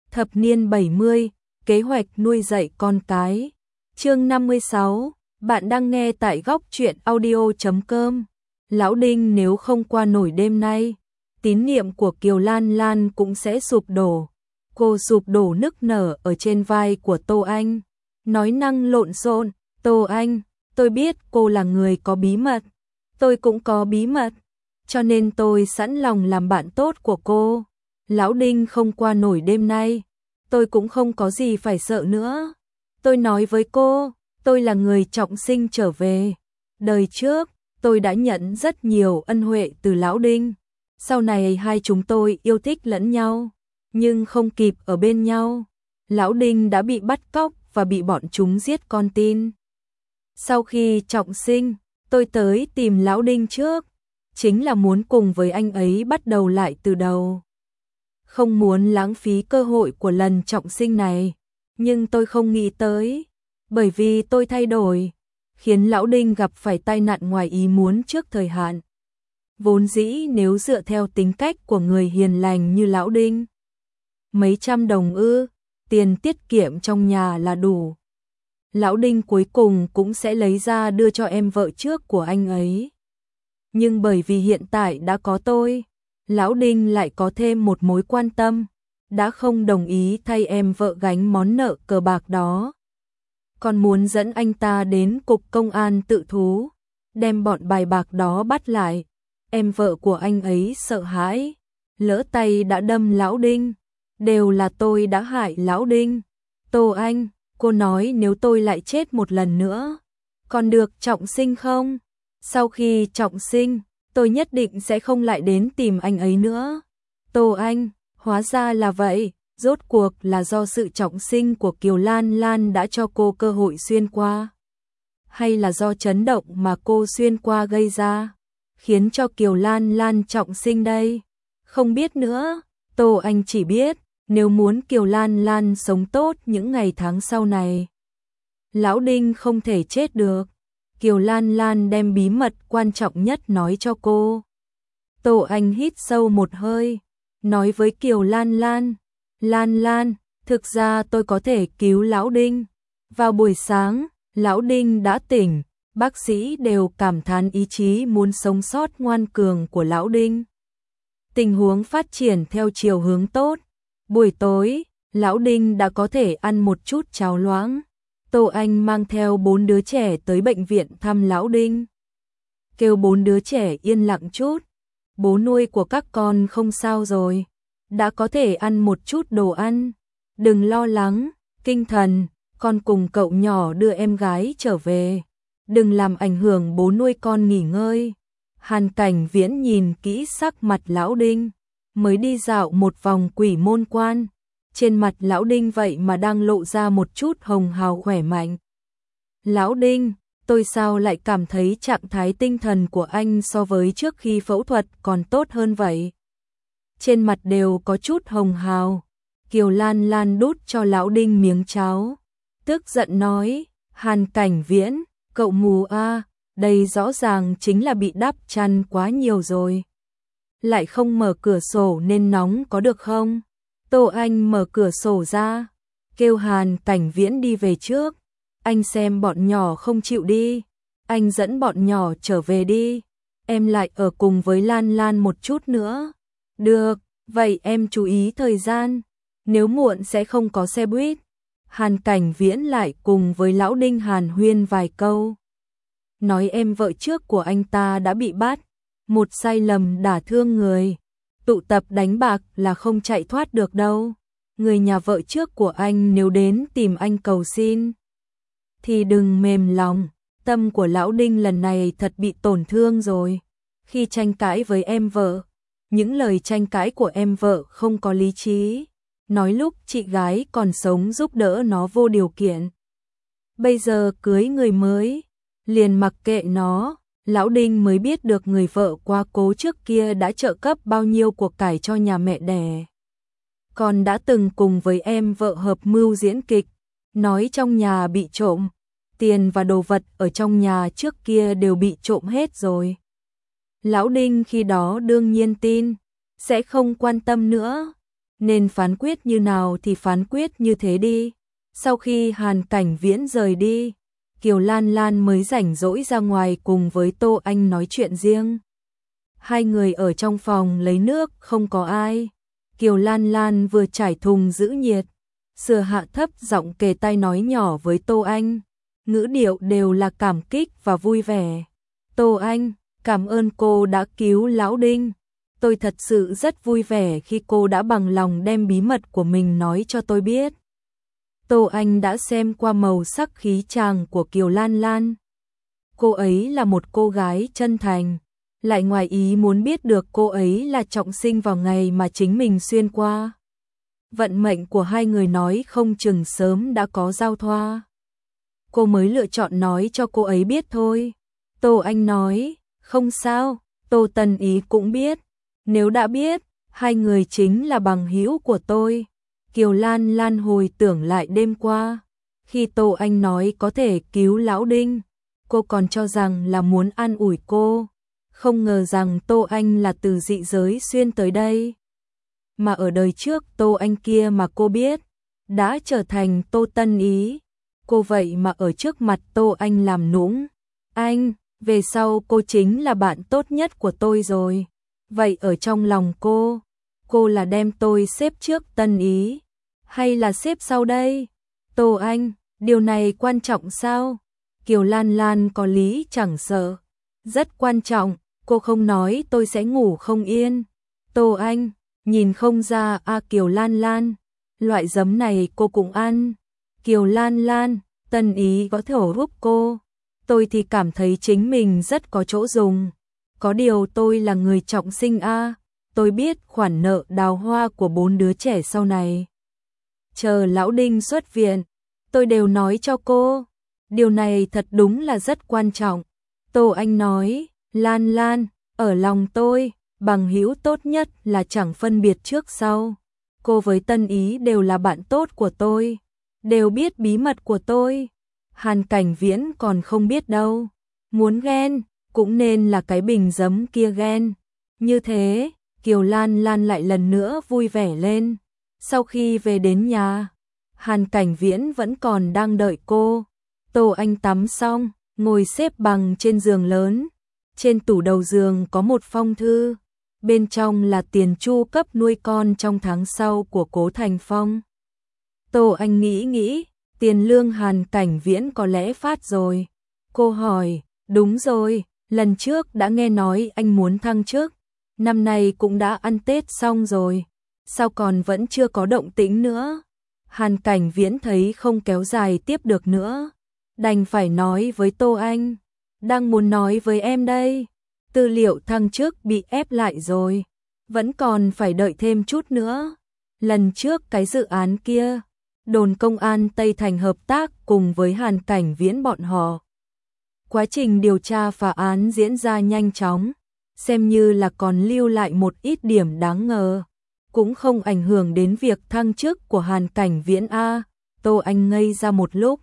Thập niên 70, kế hoạch nuôi dạy con cái. Chương 56, bạn đang nghe tại góc truyện audio.com. Lão Đinh nếu không qua nổi đêm nay, tín niệm của Kiều Lan Lan cũng sẽ sụp đổ. Cô sụp đổ nức nở ở trên vai của Tô Anh, nói năng lộn xộn, "Tô Anh, tôi biết cô là người có bí mật, tôi cũng có bí mật, cho nên tôi sẵn lòng làm bạn tốt của cô. Lão Đinh không qua nổi đêm nay, tôi cũng không có gì phải sợ nữa. Tôi nói với cô, tôi là người trọng sinh trở về. Đời trước, tôi đã nhận rất nhiều ân huệ từ Lão Đinh. Sau này hai chúng tôi yêu thích lẫn nhau, nhưng không kịp ở bên nhau. Lão Đinh đã bị bắt cóc và bị bọn chúng giết con tin. Sau khi trọng sinh, tôi tới tìm Lão Đinh trước, chính là muốn cùng với anh ấy bắt đầu lại từ đầu. Không muốn lãng phí cơ hội của lần trọng sinh này, nhưng tôi không nghĩ tới, bởi vì tôi thay đổi, khiến Lão Đinh gặp phải tai nạn ngoài ý muốn trước thời hạn. Vốn dĩ nếu dựa theo tính cách của người hiền lành như Lão Đinh, mấy trăm đồng tiền tiết kiệm trong nhà là đủ. Lão Đinh cuối cùng cũng sẽ lấy ra đưa cho em vợ trước của anh ấy. Nhưng bởi vì hiện tại đã có tôi, Lão Đinh lại có thêm một mối quan tâm, đã không đồng ý thay em vợ gánh món nợ cờ bạc đó. Còn muốn dẫn anh ta đến cục công an tự thú, đem bọn bài bạc đó bắt lại. Em vợ của anh ấy sợ hãi, lỡ tay đã đâm Lão Đinh. Đều là tôi đã hại Lão Đinh. Tô Anh, cô nói nếu tôi lại chết một lần nữa, còn được trọng sinh không? Sau khi trọng sinh, tôi nhất định sẽ không lại đến tìm anh ấy nữa. Tô Anh, hóa ra là vậy, rốt cuộc là do sự trọng sinh của Kiều Lan Lan đã cho cô cơ hội xuyên qua, hay là do chấn động mà cô xuyên qua gây ra, khiến cho Kiều Lan Lan trọng sinh đây? Không biết nữa, Tô Anh chỉ biết, nếu muốn Kiều Lan Lan sống tốt những ngày tháng sau này, Lão Đinh không thể chết được. Kiều Lan Lan đem bí mật quan trọng nhất nói cho cô. Tô Anh hít sâu một hơi, nói với Kiều Lan Lan, "Lan Lan, thực ra tôi có thể cứu Lão Đinh." Vào buổi sáng, Lão Đinh đã tỉnh, bác sĩ đều cảm thán ý chí muốn sống sót ngoan cường của Lão Đinh. Tình huống phát triển theo chiều hướng tốt. Buổi tối, Lão Đinh đã có thể ăn một chút cháo loãng. Tô Anh mang theo 4 đứa trẻ tới bệnh viện thăm Lão Đinh. Kêu 4 đứa trẻ yên lặng chút. Bố nuôi của các con không sao rồi, đã có thể ăn một chút đồ ăn. Đừng lo lắng, kinh thần, con cùng cậu nhỏ đưa em gái trở về. Đừng làm ảnh hưởng bố nuôi con nghỉ ngơi. Hàn Cảnh Viễn nhìn kỹ sắc mặt Lão Đinh, mới đi dạo một vòng Quỷ Môn Quan. Trên mặt Lão Đinh vậy mà đang lộ ra một chút hồng hào khỏe mạnh. "Lão Đinh, tôi sao lại cảm thấy trạng thái tinh thần của anh so với trước khi phẫu thuật còn tốt hơn vậy?" Trên mặt đều có chút hồng hào. Kiều Lan Lan đút cho Lão Đinh miếng cháo, tức giận nói, "Hàn Cảnh Viễn, cậu mù à, đây rõ ràng chính là bị đắp chăn quá nhiều rồi. Lại không mở cửa sổ nên nóng có được không?" Tô Anh mở cửa sổ ra, kêu Hàn Cảnh Viễn đi về trước. "Anh xem bọn nhỏ không chịu đi, anh dẫn bọn nhỏ trở về đi, em lại ở cùng với Lan Lan một chút nữa." "Được, vậy em chú ý thời gian, nếu muộn sẽ không có xe buýt." Hàn Cảnh Viễn lại cùng với Lão Đinh hàn huyên vài câu. Nói em vợ trước của anh ta đã bị bắt, một sai lầm đả thương người. Tụ tập đánh bạc là không chạy thoát được đâu. Người nhà vợ trước của anh nếu đến tìm anh cầu xin, thì đừng mềm lòng. Tâm của Lão Đinh lần này thật bị tổn thương rồi. Khi tranh cãi với em vợ, những lời tranh cãi của em vợ không có lý trí. Nói lúc chị gái còn sống giúp đỡ nó vô điều kiện. Bây giờ cưới người mới, liền mặc kệ nó. Lão Đinh mới biết được người vợ quá cố trước kia đã trợ cấp bao nhiêu của cải cho nhà mẹ đẻ. Còn đã từng cùng với em vợ hợp mưu diễn kịch, nói trong nhà bị trộm, tiền và đồ vật ở trong nhà trước kia đều bị trộm hết rồi. Lão Đinh khi đó đương nhiên tin, sẽ không quan tâm nữa. nên phán quyết như nào thì phán quyết như thế đi. Sau khi Hàn Cảnh Viễn rời đi, Kiều Lan Lan mới rảnh rỗi ra ngoài cùng với Tô Anh nói chuyện riêng. Hai người ở trong phòng lấy nước không có ai. Kiều Lan Lan vừa trải thùng giữ nhiệt, sửa hạ thấp giọng kề tai nói nhỏ với Tô Anh. Ngữ điệu đều là cảm kích và vui vẻ. Tô Anh, cảm ơn cô đã cứu Lão Đinh. Tôi thật sự rất vui vẻ khi cô đã bằng lòng đem bí mật của mình nói cho tôi biết. Tô Anh đã xem qua màu sắc khí chàng của Kiều Lan Lan. Cô ấy là một cô gái chân thành, lại ngoài ý muốn biết được cô ấy là trọng sinh vào ngày mà chính mình xuyên qua. Vận mệnh của hai người nói không chừng sớm đã có giao thoa. Cô mới lựa chọn nói cho cô ấy biết thôi. Tô Anh nói, không sao, Tô Tân Ý cũng biết. Nếu đã biết, hai người chính là bằng hữu của tôi. Kiều Lan Lan hồi tưởng lại đêm qua, khi Tô Anh nói có thể cứu Lão Đinh, cô còn cho rằng là muốn an ủi cô. Không ngờ rằng Tô Anh là từ dị giới xuyên tới đây. Mà ở đời trước Tô Anh kia mà cô biết, đã trở thành Tô Tân Ý. Cô vậy mà ở trước mặt Tô Anh làm nũng. Anh, về sau cô chính là bạn tốt nhất của tôi rồi. Vậy ở trong lòng cô là đem tôi xếp trước Tân Ý, hay là xếp sau đây? Tô Anh, điều này quan trọng sao? Kiều Lan Lan có lý chẳng sợ. Rất quan trọng, cô không nói tôi sẽ ngủ không yên. Tô Anh, nhìn không ra Kiều Lan Lan, loại giấm này cô cũng ăn. Kiều Lan Lan, Tân Ý có thể giúp cô. Tôi thì cảm thấy chính mình rất có chỗ dùng. Có điều tôi là người trọng sinh tôi biết khoản nợ đào hoa của 4 đứa trẻ sau này. Chờ Lão Đinh xuất viện, tôi đều nói cho cô. Điều này thật đúng là rất quan trọng. Tô Anh nói, Lan Lan, ở lòng tôi, bằng hữu tốt nhất là chẳng phân biệt trước sau. Cô với Tân Ý đều là bạn tốt của tôi, đều biết bí mật của tôi. Hàn Cảnh Viễn còn không biết đâu. Muốn ghen, cũng nên là cái bình giấm kia ghen. Như thế, Kiều Lan Lan lại lần nữa vui vẻ lên. Sau khi về đến nhà, Hàn Cảnh Viễn vẫn còn đang đợi cô. Tô Anh tắm xong, ngồi xếp bằng trên giường lớn. Trên tủ đầu giường có một phong thư. Bên trong là tiền chu cấp nuôi con trong tháng sau của Cố Thành Phong. Tô Anh nghĩ, tiền lương Hàn Cảnh Viễn có lẽ phát rồi. Cô hỏi, đúng rồi, lần trước đã nghe nói anh muốn thăng chức. Năm nay cũng đã ăn Tết xong rồi. Sao còn vẫn chưa có động tĩnh nữa? Hàn Cảnh Viễn thấy không kéo dài tiếp được nữa, đành phải nói với Tô Anh. Đang muốn nói với em đây. Tư liệu thăng chức bị ép lại rồi. Vẫn còn phải đợi thêm chút nữa. Lần trước cái dự án kia, đồn công an Tây Thành hợp tác cùng với Hàn Cảnh Viễn bọn họ. Quá trình điều tra phá án diễn ra nhanh chóng, xem như là còn lưu lại một ít điểm đáng ngờ. Cũng không ảnh hưởng đến việc thăng chức của Hàn Cảnh Viễn Tô Anh ngây ra một lúc.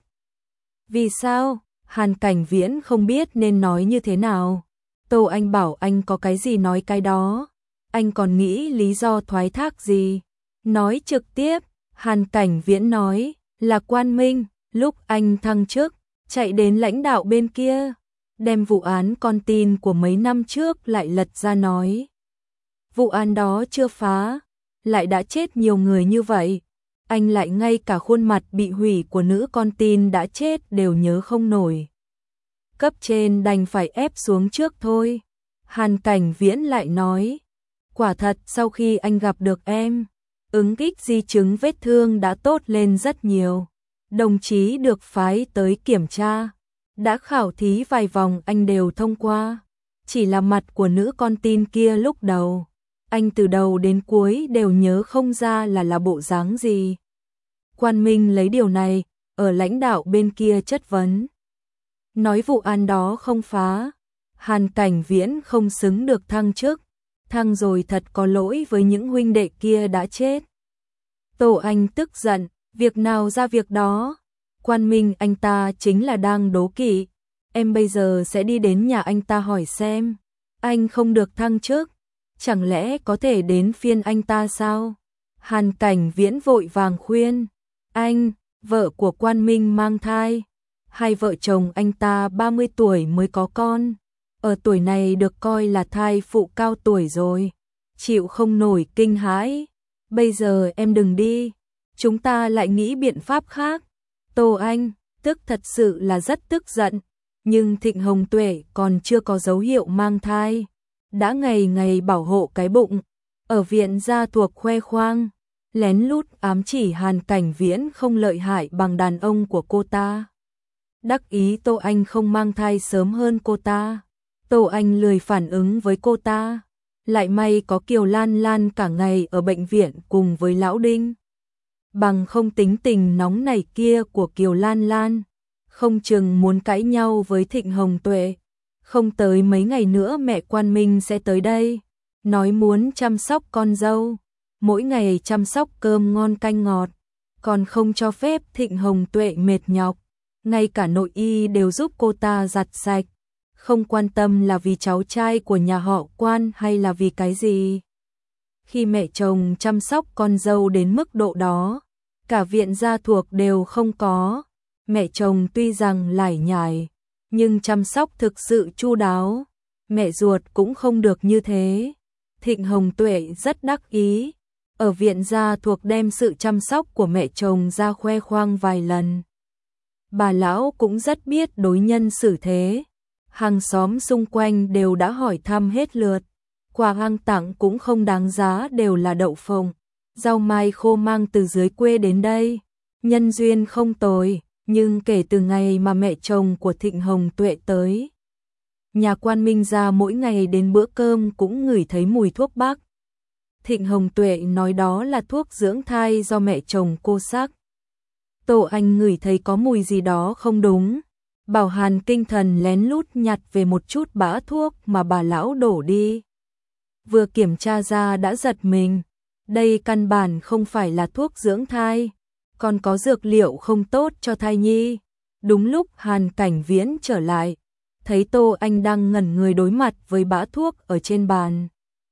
Vì sao? Hàn Cảnh Viễn không biết nên nói như thế nào. Tô Anh bảo anh có cái gì nói cái đó. Anh còn nghĩ lý do thoái thác gì? Nói trực tiếp. Hàn Cảnh Viễn nói là Quan Minh, lúc anh thăng chức, chạy đến lãnh đạo bên kia, đem vụ án con tin của mấy năm trước lại lật ra nói. Vụ án đó chưa phá, lại đã chết nhiều người như vậy. Anh lại ngay cả khuôn mặt bị hủy của nữ con tin đã chết đều nhớ không nổi. Cấp trên đành phải ép xuống trước thôi. Hàn Cảnh Viễn lại nói, quả thật sau khi anh gặp được em, ứng kích di chứng vết thương đã tốt lên rất nhiều. Đồng chí được phái tới kiểm tra, đã khảo thí vài vòng anh đều thông qua. Chỉ là mặt của nữ con tin kia lúc đầu, anh từ đầu đến cuối đều nhớ không ra là bộ dáng gì. Quan Minh lấy điều này ở lãnh đạo bên kia chất vấn. Nói vụ án đó không phá, Hàn Cảnh Viễn không xứng được thăng chức. Thăng rồi thật có lỗi với những huynh đệ kia đã chết. Tô Anh tức giận, việc nào ra việc đó. Quan Minh anh ta chính là đang đố kỵ. Em bây giờ sẽ đi đến nhà anh ta hỏi xem. Anh không được thăng chức, chẳng lẽ có thể đến phiên anh ta sao? Hàn Cảnh Viễn vội vàng khuyên, anh, vợ của Quan Minh mang thai, hai vợ chồng anh ta 30 tuổi mới có con, ở tuổi này được coi là thai phụ cao tuổi rồi, chịu không nổi kinh hãi, bây giờ em đừng đi, chúng ta lại nghĩ biện pháp khác. Tô Anh, tức thật sự là rất tức giận, nhưng Thịnh Hồng Tuệ còn chưa có dấu hiệu mang thai, đã ngày ngày bảo hộ cái bụng, ở viện gia thuộc khoe khoang, lén lút ám chỉ Hàn Cảnh Viễn không lợi hại bằng đàn ông của cô ta. Đắc ý Tô Anh không mang thai sớm hơn cô ta, Tô Anh lười phản ứng với cô ta, lại may có Kiều Lan Lan cả ngày ở bệnh viện cùng với Lão Đinh. Bằng không tính tình nóng nảy kia của Kiều Lan Lan, không chừng muốn cãi nhau với Thịnh Hồng Tuệ. Không tới mấy ngày nữa mẹ Quan Minh sẽ tới đây, nói muốn chăm sóc con dâu, mỗi ngày chăm sóc cơm ngon canh ngọt, còn không cho phép Thịnh Hồng Tuệ mệt nhọc, ngay cả nội y đều giúp cô ta giặt sạch, không quan tâm là vì cháu trai của nhà họ Quan hay là vì cái gì. Khi mẹ chồng chăm sóc con dâu đến mức độ đó, cả viện gia thuộc đều không có, mẹ chồng tuy rằng lải nhải, nhưng chăm sóc thực sự chu đáo, mẹ ruột cũng không được như thế. Thịnh Hồng Tuệ rất đắc ý, ở viện gia thuộc đem sự chăm sóc của mẹ chồng ra khoe khoang vài lần. Bà lão cũng rất biết đối nhân xử thế, hàng xóm xung quanh đều đã hỏi thăm hết lượt, quà hăng tặng cũng không đáng giá đều là đậu phộng, rau mai khô mang từ dưới quê đến đây, nhân duyên không tồi, nhưng kể từ ngày mà mẹ chồng của Thịnh Hồng Tuệ tới, nhà Quan Minh gia mỗi ngày đến bữa cơm cũng ngửi thấy mùi thuốc bắc. Thịnh Hồng Tuệ nói đó là thuốc dưỡng thai do mẹ chồng cô sắc. Tô Anh ngửi thấy có mùi gì đó không đúng, bảo Hàn Kinh Thần lén lút nhặt về một chút bã thuốc mà bà lão đổ đi. Vừa kiểm tra ra đã giật mình, đây căn bản không phải là thuốc dưỡng thai, còn có dược liệu không tốt cho thai nhi. Đúng lúc Hàn Cảnh Viễn trở lại, thấy Tô Anh đang ngẩn người đối mặt với bã thuốc ở trên bàn.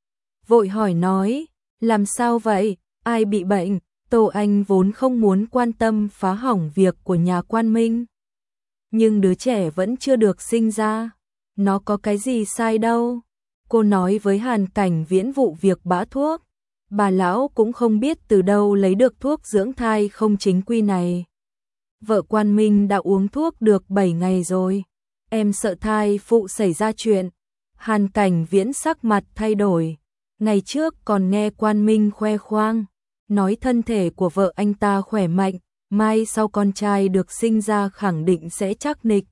Vội hỏi nói, làm sao vậy, ai bị bệnh? Tô Anh vốn không muốn quan tâm phá hỏng việc của nhà Quan Minh. Nhưng đứa trẻ vẫn chưa được sinh ra, nó có cái gì sai đâu. Cô nói với Hàn Cảnh Viễn vụ việc bã thuốc, bà lão cũng không biết từ đâu lấy được thuốc dưỡng thai không chính quy này. Vợ Quan Minh đã uống thuốc được 7 ngày rồi, em sợ thai phụ xảy ra chuyện. Hàn Cảnh Viễn sắc mặt thay đổi, ngày trước còn nghe Quan Minh khoe khoang, nói thân thể của vợ anh ta khỏe mạnh, mai sau con trai được sinh ra khẳng định sẽ chắc nịch.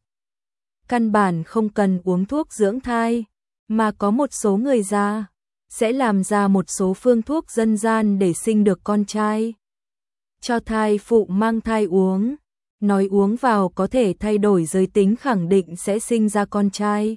Căn bản không cần uống thuốc dưỡng thai, mà có một số người già sẽ làm ra một số phương thuốc dân gian để sinh được con trai. Cho thai phụ mang thai uống, nói uống vào có thể thay đổi giới tính khẳng định sẽ sinh ra con trai.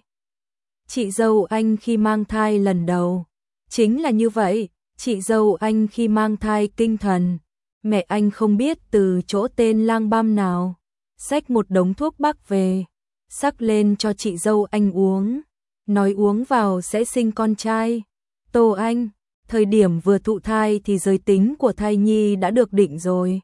Chị dâu anh khi mang thai lần đầu, chính là như vậy, chị dâu anh khi mang thai Kinh Thần, mẹ anh không biết từ chỗ tên lang băm nào, xách một đống thuốc bắc về, sắc lên cho chị dâu anh uống, nói uống vào sẽ sinh con trai. Tô Anh, thời điểm vừa thụ thai thì giới tính của thai nhi đã được định rồi.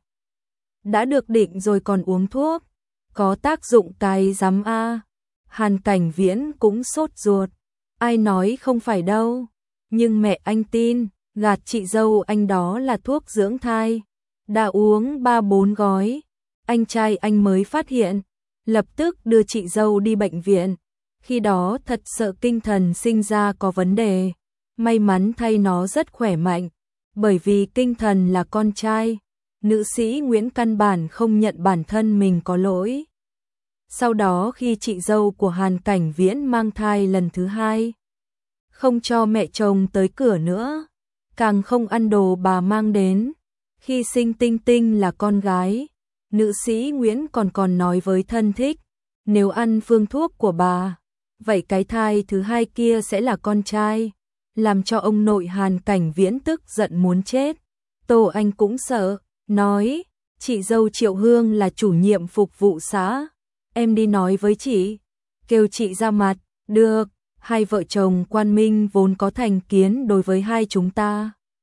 Đã được định rồi còn uống thuốc, có tác dụng cái rắm a. Hàn Cảnh Viễn cũng sốt ruột, ai nói không phải đâu, nhưng mẹ anh tin, gạt chị dâu anh đó là thuốc dưỡng thai. Đã uống 3-4 gói, anh trai anh mới phát hiện, lập tức đưa chị dâu đi bệnh viện. Khi đó thật sợ Kinh Thần sinh ra có vấn đề, may mắn thay nó rất khỏe mạnh, bởi vì Kinh Thần là con trai, nữ sĩ Nguyễn căn bản không nhận bản thân mình có lỗi. Sau đó khi chị dâu của Hàn Cảnh Viễn mang thai lần thứ 2, không cho mẹ chồng tới cửa nữa, càng không ăn đồ bà mang đến. Khi sinh Tinh Tinh là con gái, nữ sĩ Nguyễn còn nói với thân thích, nếu ăn phương thuốc của bà, vậy cái thai thứ 2 kia sẽ là con trai, làm cho ông nội Hàn Cảnh Viễn tức giận muốn chết. Tô Anh cũng sợ, nói, chị dâu Triệu Hương là chủ nhiệm phục vụ xã, em đi nói với chị, kêu chị ra mặt. Được, hai vợ chồng Quan Minh vốn có thành kiến đối với hai chúng ta.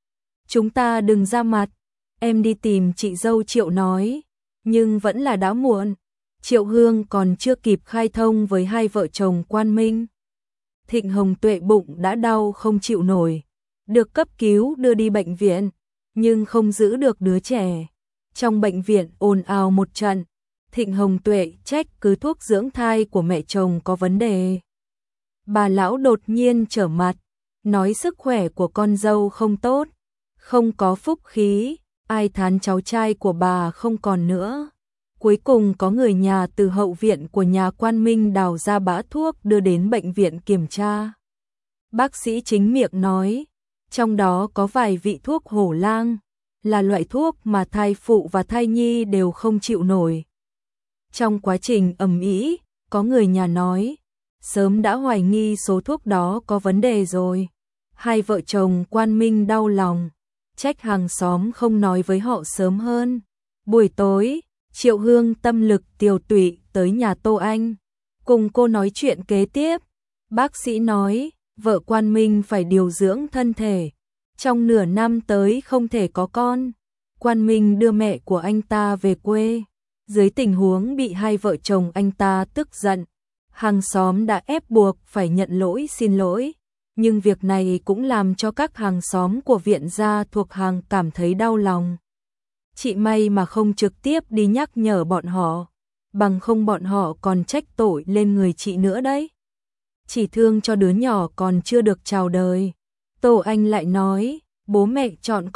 chúng ta đừng ra mặt, em đi tìm chị dâu Triệu nói, nhưng vẫn là đã muộn. Triệu Hương còn chưa kịp khai thông với hai vợ chồng Quan Minh. Thịnh Hồng Tuệ bụng đã đau không chịu nổi, được cấp cứu đưa đi bệnh viện, nhưng không giữ được đứa trẻ. Trong bệnh viện ồn ào một trận, Thịnh Hồng Tuệ trách cứ thuốc dưỡng thai của mẹ chồng có vấn đề. Bà lão đột nhiên trở mặt, nói sức khỏe của con dâu không tốt, không có phúc khí, ai thán cháu trai của bà không còn nữa. Cuối cùng có người nhà từ hậu viện của nhà Quan Minh đào ra bã thuốc đưa đến bệnh viện kiểm tra. Bác sĩ chính miệng nói, trong đó có vài vị thuốc hổ lang, là loại thuốc mà thai phụ và thai nhi đều không chịu nổi. Trong quá trình ầm ĩ, có người nhà nói, sớm đã hoài nghi số thuốc đó có vấn đề rồi. Hai vợ chồng Quan Minh đau lòng, trách hàng xóm không nói với họ sớm hơn. Buổi tối, Triệu Hương tâm lực tiều tụy tới nhà Tô Anh, cùng cô nói chuyện kế tiếp. Bác sĩ nói, vợ Quan Minh phải điều dưỡng thân thể, trong nửa năm tới không thể có con. Quan Minh đưa mẹ của anh ta về quê, dưới tình huống bị hai vợ chồng anh ta tức giận. Hàng xóm đã ép buộc phải nhận lỗi xin lỗi, nhưng việc này cũng làm cho các hàng xóm của viện gia thuộc hàng cảm thấy đau lòng. Chị may mà không trực tiếp đi nhắc nhở bọn họ, bằng không bọn họ còn trách tội lên người chị nữa đấy. Chỉ thương cho đứa nhỏ còn chưa được chào đời. Tô Anh lại nói, bố mẹ chọn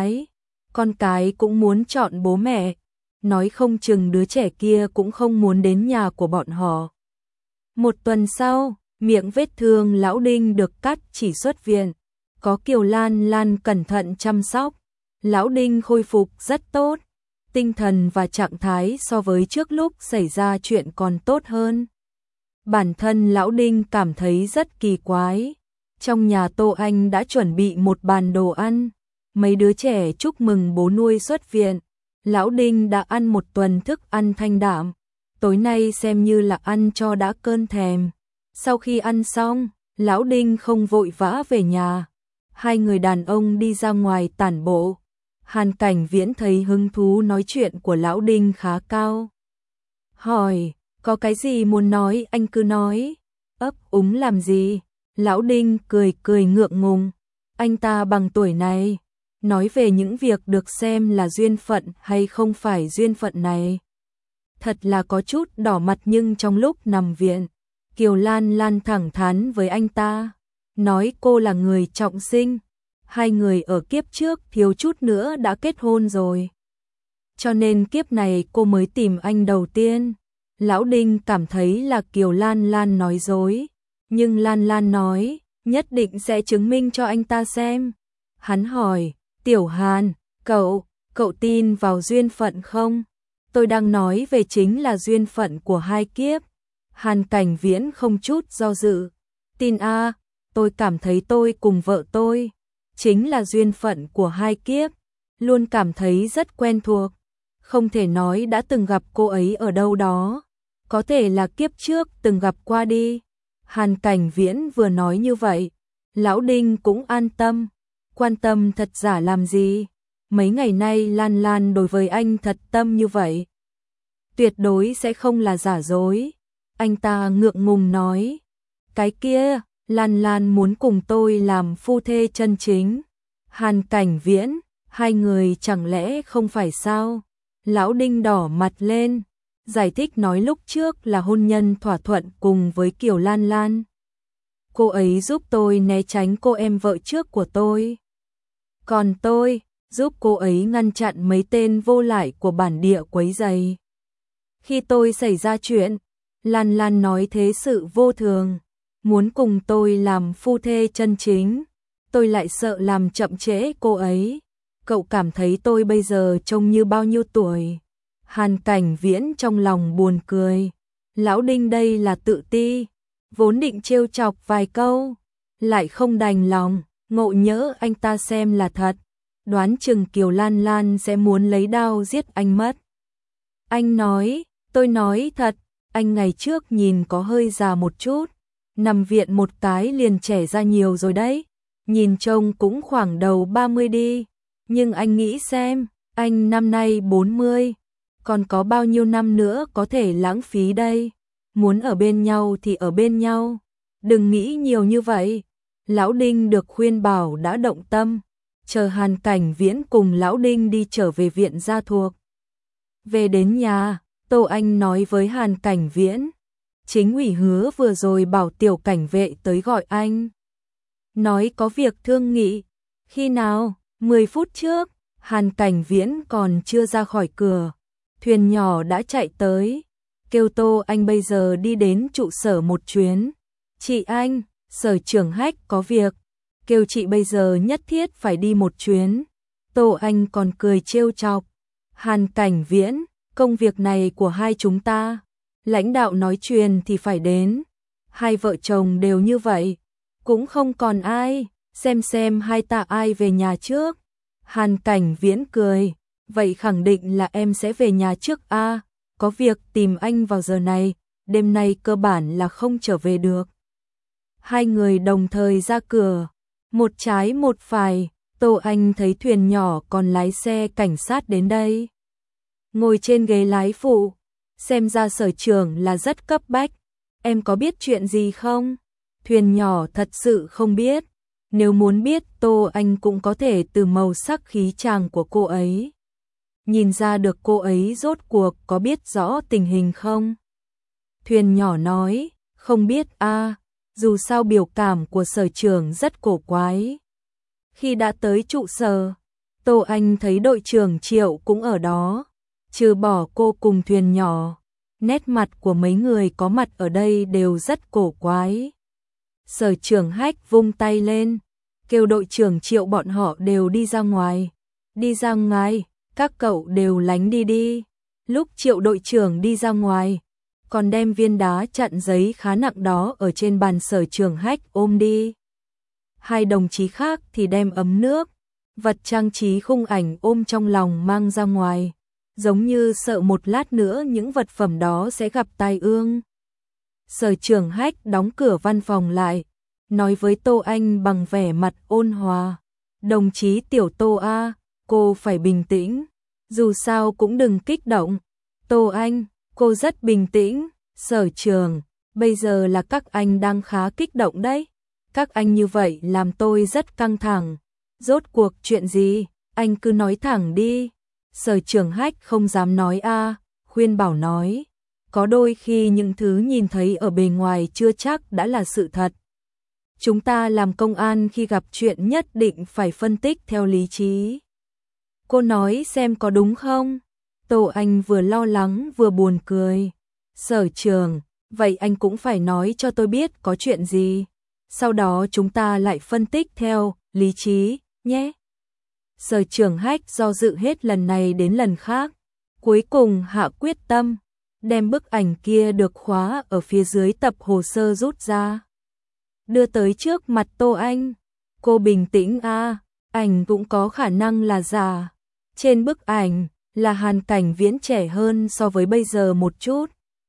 con cái cũng muốn chọn bố mẹ, nói không chừng đứa trẻ kia cũng không muốn đến nhà của bọn họ. Một tuần sau, miệng vết thương lão Đinh được cắt chỉ xuất viện, có Kiều Lan Lan cẩn thận chăm sóc. Lão Đinh khôi phục rất tốt, tinh thần và trạng thái so với trước lúc xảy ra chuyện còn tốt hơn. Bản thân Lão Đinh cảm thấy rất kỳ quái. Trong nhà Tô Anh đã chuẩn bị một bàn đồ ăn, mấy đứa trẻ chúc mừng bố nuôi xuất viện. Lão Đinh đã ăn một tuần thức ăn thanh đạm, tối nay xem như là ăn cho đã cơn thèm. Sau khi ăn xong, Lão Đinh không vội vã về nhà. Hai người đàn ông đi ra ngoài tản bộ. Hàn Cảnh Viễn thấy hứng thú nói chuyện của Lão Đinh khá cao. Hỏi, có cái gì muốn nói anh cứ nói, ấp úng làm gì? Lão Đinh cười cười ngượng ngùng, anh ta bằng tuổi này, nói về những việc được xem là duyên phận hay không phải duyên phận này. Thật là có chút đỏ mặt, nhưng trong lúc nằm viện, Kiều Lan Lan thẳng thắn với anh ta, nói cô là người trọng sinh. Hai người ở kiếp trước thiếu chút nữa đã kết hôn rồi, cho nên kiếp này cô mới tìm anh đầu tiên. Lão Đinh cảm thấy là Kiều Lan Lan nói dối, nhưng Lan Lan nói nhất định sẽ chứng minh cho anh ta xem. Hắn hỏi, Tiểu Hàn, cậu tin vào duyên phận không? Tôi đang nói về chính là duyên phận của hai kiếp. Hàn Cảnh Viễn không chút do dự, tin a, tôi cảm thấy tôi cùng vợ tôi chính là duyên phận của hai kiếp, luôn cảm thấy rất quen thuộc, không thể nói đã từng gặp cô ấy ở đâu đó, có thể là kiếp trước từng gặp qua đi. Hàn Cảnh Viễn vừa nói như vậy, Lão Đinh cũng an tâm, quan tâm thật giả làm gì, mấy ngày nay Lan Lan đối với anh thật tâm như vậy, tuyệt đối sẽ không là giả dối. Anh ta ngượng ngùng nói, cái kia, Lan Lan muốn cùng tôi làm phu thê chân chính. Hàn Cảnh Viễn, hai người chẳng lẽ không phải sao? Lão Đinh đỏ mặt lên, giải thích nói lúc trước là hôn nhân thỏa thuận cùng với Kiều Lan Lan. Cô ấy giúp tôi né tránh cô em vợ trước của tôi. Còn tôi, giúp cô ấy ngăn chặn mấy tên vô lại của bản địa quấy rầy. Khi tôi xảy ra chuyện, Lan Lan nói thế sự vô thường, muốn cùng tôi làm phu thê chân chính, tôi lại sợ làm chậm trễ cô ấy. Cậu cảm thấy tôi bây giờ trông như bao nhiêu tuổi? Hàn Cảnh Viễn trong lòng buồn cười, Lão Đinh đây là tự ti, vốn định trêu chọc vài câu, lại không đành lòng, ngộ nhỡ anh ta xem là thật, đoán chừng Kiều Lan Lan sẽ muốn lấy đao giết anh mất. Anh nói, tôi nói thật, anh ngày trước nhìn có hơi già một chút, nằm viện một cái liền trẻ ra nhiều rồi đấy, nhìn trông cũng khoảng đầu 30 đi. Nhưng anh nghĩ xem, anh năm nay 40, còn có bao nhiêu năm nữa có thể lãng phí đây? Muốn ở bên nhau thì ở bên nhau, đừng nghĩ nhiều như vậy. Lão Đinh được khuyên bảo đã động tâm, chờ Hàn Cảnh Viễn cùng Lão Đinh đi trở về viện gia thuộc. Về đến nhà, Tô Anh nói với Hàn Cảnh Viễn, chính ủy Hứa vừa rồi bảo tiểu cảnh vệ tới gọi anh. Nói có việc thương nghị. Khi nào? 10 phút trước. Hàn Cảnh Viễn còn chưa ra khỏi cửa, thuyền nhỏ đã chạy tới, kêu Tô Anh bây giờ đi đến trụ sở một chuyến. Chị anh, Sở trưởng Hách có việc, kêu chị bây giờ nhất thiết phải đi một chuyến. Tô Anh còn cười trêu chọc. Hàn Cảnh Viễn, công việc này của hai chúng ta, lãnh đạo nói truyền thì phải đến. Hai vợ chồng đều như vậy, cũng không còn ai, xem hai ta ai về nhà trước. Hàn Cảnh Viễn cười, vậy khẳng định là em sẽ về nhà trước a, có việc tìm anh vào giờ này, đêm nay cơ bản là không trở về được. Hai người đồng thời ra cửa, một trái một phải, Tô Anh thấy thuyền nhỏ còn lái xe cảnh sát đến đây. Ngồi trên ghế lái phụ, xem ra sở trưởng là rất cấp bách, em có biết chuyện gì không? Thuyền nhỏ thật sự không biết. Nếu muốn biết Tô Anh cũng có thể từ màu sắc khí chàng của cô ấy nhìn ra được cô ấy rốt cuộc có biết rõ tình hình không. Thuyền nhỏ nói, không biết a, dù sao biểu cảm của sở trưởng rất cổ quái. Khi đã tới trụ sở, Tô Anh thấy đội trưởng Triệu cũng ở đó, trừ bỏ cô cùng thuyền nhỏ, nét mặt của mấy người có mặt ở đây đều rất cổ quái. Sở trưởng Hách vung tay lên, kêu đội trưởng Triệu bọn họ đều đi ra ngoài. Đi ra ngoài, các cậu đều lánh đi đi. Lúc Triệu đội trưởng đi ra ngoài, còn đem viên đá chặn giấy khá nặng đó ở trên bàn sở trưởng Hách ôm đi. Hai đồng chí khác thì đem ấm nước, vật trang trí khung ảnh ôm trong lòng mang ra ngoài, giống như sợ một lát nữa những vật phẩm đó sẽ gặp tai ương. Sở trưởng Hách đóng cửa văn phòng lại, nói với Tô Anh bằng vẻ mặt ôn hòa, đồng chí tiểu Tô a, cô phải bình tĩnh, dù sao cũng đừng kích động. Tô Anh, cô rất bình tĩnh. Sở trưởng, bây giờ là các anh đang khá kích động đấy, các anh như vậy làm tôi rất căng thẳng. Rốt cuộc chuyện gì, anh cứ nói thẳng đi. Sở trưởng Hách không dám nói a, khuyên bảo nói, có đôi khi những thứ nhìn thấy ở bề ngoài chưa chắc đã là sự thật. Chúng ta làm công an khi gặp chuyện nhất định phải phân tích theo lý trí. Cô nói xem có đúng không? Tô Anh vừa lo lắng vừa buồn cười. Sở trưởng, vậy anh cũng phải nói cho tôi biết có chuyện gì. Sau đó chúng ta lại phân tích theo lý trí, nhé. Sở trưởng Hách do dự hết lần này đến lần khác, cuối cùng hạ quyết tâm, đem bức ảnh kia được khóa ở phía dưới tập hồ sơ rút ra, đưa tới trước mặt Tô Anh. Cô bình tĩnh a, ảnh cũng có khả năng là giả. Trên bức ảnh là Hàn Cảnh Viễn trẻ hơn so với bây giờ một chút.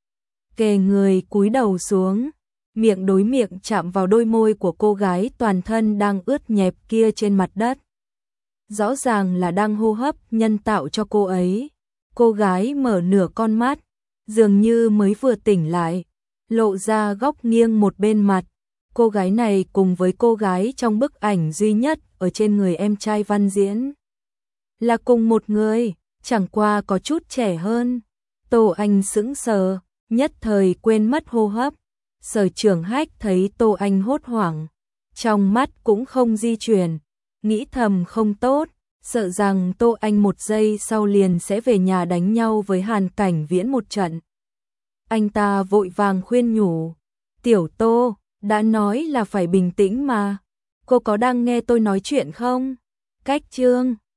Kề người cúi đầu xuống, miệng đối miệng chạm vào đôi môi của cô gái toàn thân đang ướt nhẹp kia trên mặt đất. Rõ ràng là đang hô hấp nhân tạo cho cô ấy. Cô gái mở nửa con mắt, dường như mới vừa tỉnh lại, lộ ra góc nghiêng một bên mặt. Cô gái này cùng với cô gái trong bức ảnh duy nhất ở trên người em trai Văn Diễn là cùng một người, chẳng qua có chút trẻ hơn. Tô Anh sững sờ, nhất thời quên mất hô hấp. Sở trưởng Hách thấy Tô Anh hốt hoảng, trong mắt cũng không di chuyển, nghĩ thầm không tốt, sợ rằng Tô Anh một giây sau liền sẽ về nhà đánh nhau với Hàn Cảnh Viễn một trận. Anh ta vội vàng khuyên nhủ, tiểu Tô, đã nói là phải bình tĩnh mà, cô có đang nghe tôi nói chuyện không? Cách chương